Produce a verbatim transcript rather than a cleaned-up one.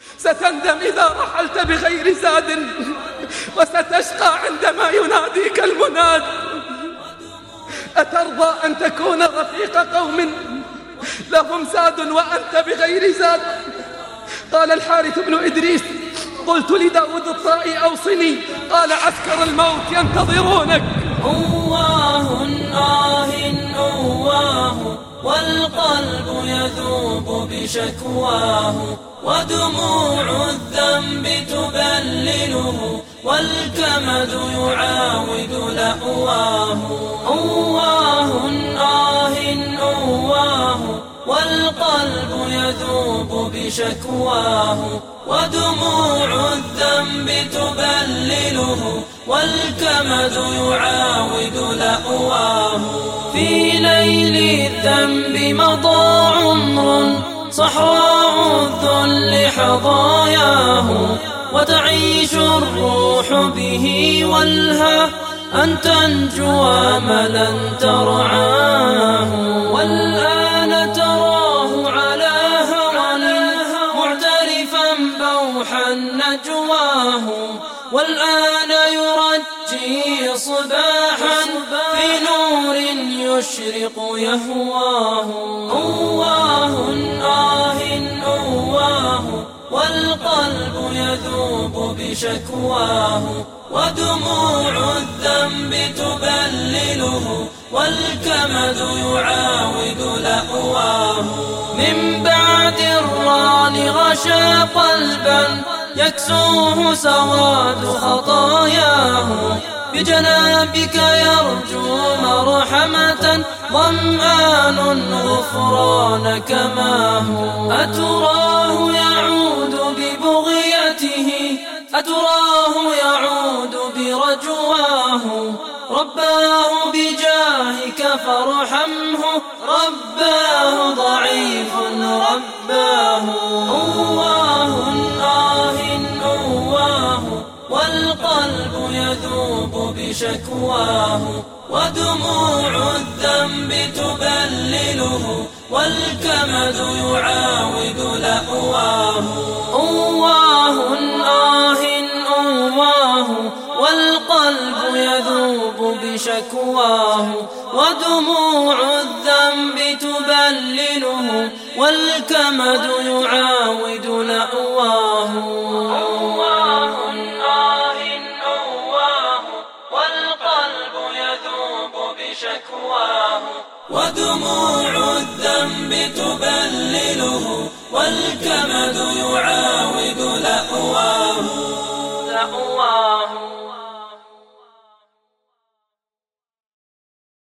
ستندم إذا رحلت بغير زاد، وستشقى عندما يناديك المناد. أترضى أن تكون رفيق قوم لهم زاد وأنت بغير زاد؟ قال الحارث بن إدريس: قلت لداود الطائي أوصني، قال: عسكر الموت ينتظرونك. أواه آه أواه، والقلب يذوب بشكواه، ودموع الذنب تبلله، والكمد يعاود لأواه. أواه آه أواه، والقلب يذوب بشكواه، ودموع الذنب تبلله، والكمد يعاود لأواه. في ليل الذنب مضى عمر، صحراء الذل حظاياه، وتعيش الروح به والها أن تنجو أملا ترعاه. والآن تراه على هون معترفا بوحا نجواه، والآن يرجي صباحا في نور يشرق يهواه. أواه آه أواه، والقلب يذوب بشكواه، ودموع الذنب تبلله، والكمد يعاود لأواه. من بعد الران غشى قلبا يكسوه سواد خطاياه، بجنابك يرجو مرحمة ظمآن غفرانك ما هو. أتراه يعود ببغيته، أتراه يعود برجواه، رباه بجاهك فارحمه، رباه ضعيف رباه. أواه آه أواه، والقلب يذوب بشكواه، ودموع الذنب تبلله، والكمد يعاود لأواه. أواه آه أواه، والقلب يذوب بشكواه، ودموع الذنب تبلله، والكمد يعاود لأواه. أواه آه أواه، والقلب يذوب بشكواه، ودموع الذنب تبلله، والكمد يعاود لأواه. لأواه.